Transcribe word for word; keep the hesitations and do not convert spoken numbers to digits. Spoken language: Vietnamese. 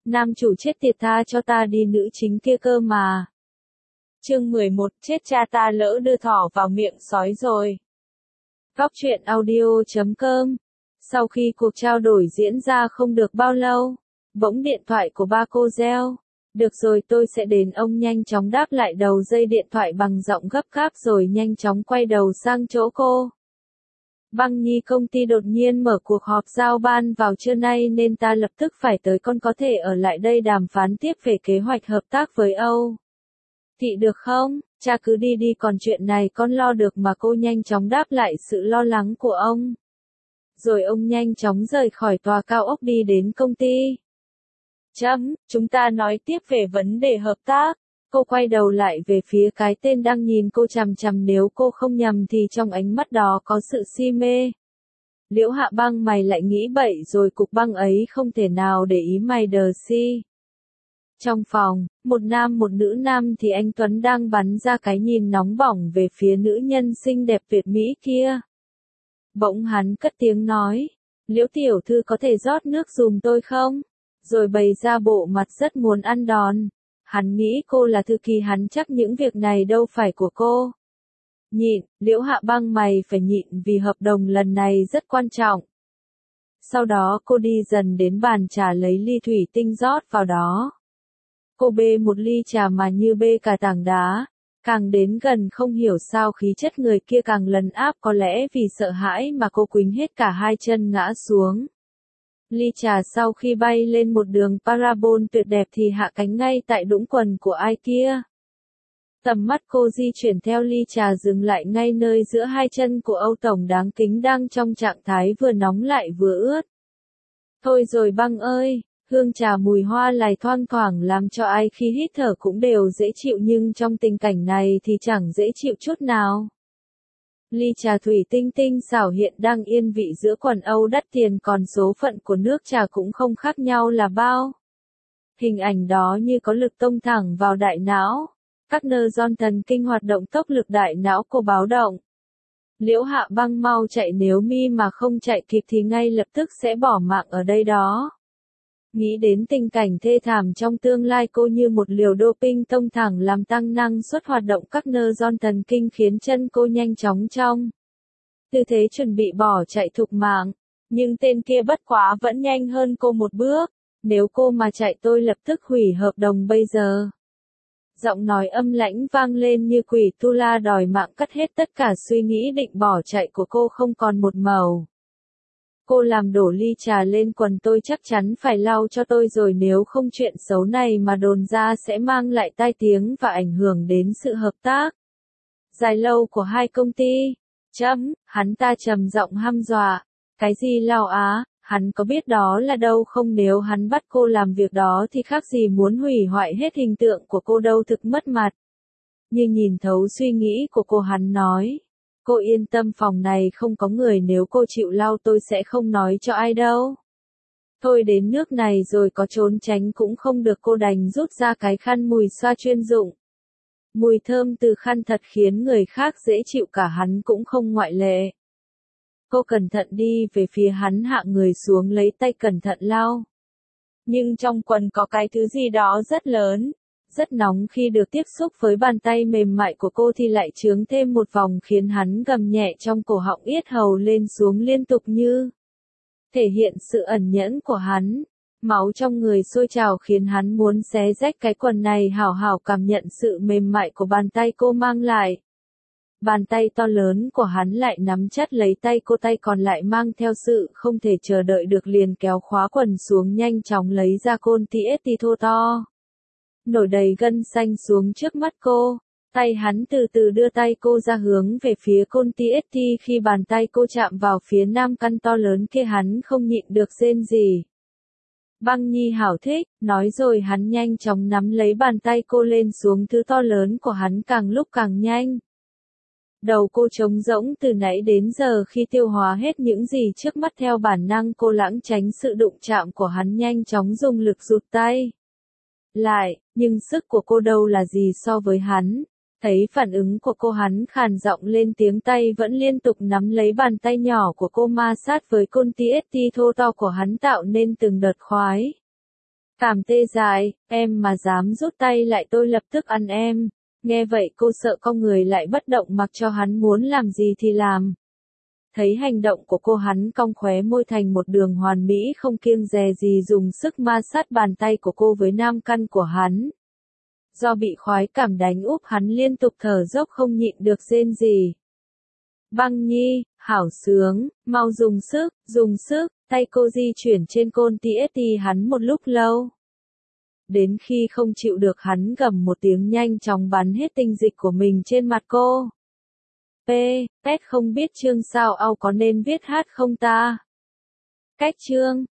Nam chủ chết tiệt tha cho ta đi nữ chính kia cơ mà. Chương mười một, chết cha ta lỡ đưa thỏ vào miệng sói rồi. Góc truyện audio chấm com. Sau khi cuộc trao đổi diễn ra không được bao lâu, bỗng điện thoại của ba cô reo. Được rồi, tôi sẽ đến. Ông nhanh chóng đáp lại đầu dây điện thoại bằng giọng gấp gáp rồi nhanh chóng quay đầu sang chỗ cô. Băng Nhi, công ty đột nhiên mở cuộc họp giao ban vào trưa nay nên ta lập tức phải tới. Con có thể ở lại đây đàm phán tiếp về kế hoạch hợp tác với Âu Thị được không? Cha cứ đi đi, còn chuyện này con lo được mà. Cô nhanh chóng đáp lại sự lo lắng của ông. Rồi ông nhanh chóng rời khỏi tòa cao ốc đi đến công ty. Chấm, chúng ta nói tiếp về vấn đề hợp tác. Cô quay đầu lại về phía cái tên đang nhìn cô chằm chằm, nếu cô không nhầm thì trong ánh mắt đó có sự si mê. Liễu Hạ Băng, mày lại nghĩ bậy rồi. Cục băng ấy không thể nào để ý mày đờ si. Trong phòng, một nam một nữ, nam thì anh Tuấn đang bắn ra cái nhìn nóng bỏng về phía nữ nhân xinh đẹp tuyệt mỹ kia. Bỗng hắn cất tiếng nói, Liễu tiểu thư có thể rót nước giùm tôi không? Rồi bày ra bộ mặt rất muốn ăn đòn. Hắn nghĩ cô là thư ký, hắn chắc những việc này đâu phải của cô. Nhịn, Liễu Hạ Băng, mày phải nhịn vì hợp đồng lần này rất quan trọng. Sau đó cô đi dần đến bàn trà lấy ly thủy tinh rót vào đó. Cô bê một ly trà mà như bê cả tảng đá. Càng đến gần không hiểu sao khí chất người kia càng lấn áp, có lẽ vì sợ hãi mà cô quỳnh hết cả hai chân ngã xuống. Ly trà sau khi bay lên một đường parabol tuyệt đẹp thì hạ cánh ngay tại đũng quần của ai kia. Tầm mắt cô di chuyển theo ly trà dừng lại ngay nơi giữa hai chân của Âu tổng đáng kính đang trong trạng thái vừa nóng lại vừa ướt. Thôi rồi Băng ơi, hương trà mùi hoa lài thoang thoảng làm cho ai khi hít thở cũng đều dễ chịu, nhưng trong tình cảnh này thì chẳng dễ chịu chút nào. Ly trà thủy tinh tinh xảo hiện đang yên vị giữa quần Âu đắt tiền, còn số phận của nước trà cũng không khác nhau là bao. Hình ảnh đó như có lực tông thẳng vào đại não. Các nơ giòn thần kinh hoạt động, tốc lực đại não cô báo động. Liễu Hạ Băng, mau chạy, nếu mi mà không chạy kịp thì ngay lập tức sẽ bỏ mạng ở đây đó. Nghĩ đến tình cảnh thê thảm trong tương lai, cô như một liều doping tông thẳng làm tăng năng suất hoạt động các nơ giòn thần kinh, khiến chân cô nhanh chóng trong tư thế chuẩn bị bỏ chạy thục mạng. Nhưng tên kia bất quá vẫn nhanh hơn cô một bước. Nếu cô mà chạy tôi lập tức hủy hợp đồng bây giờ. Giọng nói âm lãnh vang lên như quỷ tu la đòi mạng, cắt hết tất cả suy nghĩ định bỏ chạy của cô không còn một màu. Cô làm đổ ly trà lên quần tôi, chắc chắn phải lau cho tôi rồi, nếu không chuyện xấu này mà đồn ra sẽ mang lại tai tiếng và ảnh hưởng đến sự hợp tác dài lâu của hai công ty. Chấm, hắn ta trầm giọng hăm dọa. Cái gì lau á, hắn có biết đó là đâu không? Nếu hắn bắt cô làm việc đó thì khác gì muốn hủy hoại hết hình tượng của cô đâu, thực mất mặt. Như nhìn thấu suy nghĩ của cô, hắn nói. Cô yên tâm, phòng này không có người, nếu cô chịu lau tôi sẽ không nói cho ai đâu. Thôi đến nước này rồi có trốn tránh cũng không được, cô đành rút ra cái khăn mùi xoa chuyên dụng. Mùi thơm từ khăn thật khiến người khác dễ chịu, cả hắn cũng không ngoại lệ. Cô cẩn thận đi về phía hắn, hạ người xuống lấy tay cẩn thận lau. Nhưng trong quần có cái thứ gì đó rất lớn, rất nóng, khi được tiếp xúc với bàn tay mềm mại của cô thì lại chướng thêm một vòng, khiến hắn gầm nhẹ trong cổ họng, yết hầu lên xuống liên tục như thể hiện sự ẩn nhẫn của hắn. Máu trong người sôi trào khiến hắn muốn xé rách cái quần này, hảo hảo cảm nhận sự mềm mại của bàn tay cô mang lại. Bàn tay to lớn của hắn lại nắm chặt lấy tay cô, tay còn lại mang theo sự không thể chờ đợi được liền kéo khóa quần xuống, nhanh chóng lấy ra côn tê ét tê thô to, nổi đầy gân xanh xuống trước mắt cô. Tay hắn từ từ đưa tay cô ra hướng về phía côn tê ét tê, khi bàn tay cô chạm vào phía nam căn to lớn kia hắn không nhịn được rên rỉ. Băng Nhi hảo thích, nói rồi hắn nhanh chóng nắm lấy bàn tay cô lên xuống, thứ to lớn của hắn càng lúc càng nhanh. Đầu cô trống rỗng từ nãy đến giờ, khi tiêu hóa hết những gì trước mắt theo bản năng cô lãng tránh sự đụng chạm của hắn, nhanh chóng dùng lực rụt tay lại, nhưng sức của cô đâu là gì so với hắn. Thấy phản ứng của cô, hắn khàn giọng lên tiếng, tay vẫn liên tục nắm lấy bàn tay nhỏ của cô ma sát với côn tê ét tê thô to của hắn, tạo nên từng đợt khoái Cảm tê dài, em mà dám rút tay lại tôi lập tức ăn em. Nghe vậy cô sợ con người lại bất động mặc cho hắn muốn làm gì thì làm. Thấy hành động của cô hắn cong khóe môi thành một đường hoàn mỹ không kiêng dè gì dùng sức ma sát bàn tay của cô với nam căn của hắn. Do bị khoái cảm đánh úp hắn liên tục thở dốc không nhịn được rên rỉ. Băng Nhi, hảo sướng, mau dùng sức, dùng sức, tay cô di chuyển trên côn tĩa tì hắn một lúc lâu. Đến khi không chịu được hắn gầm một tiếng nhanh chóng bắn hết tinh dịch của mình trên mặt cô. P. Pet không biết chương sao ao có nên viết hát không ta? Cách chương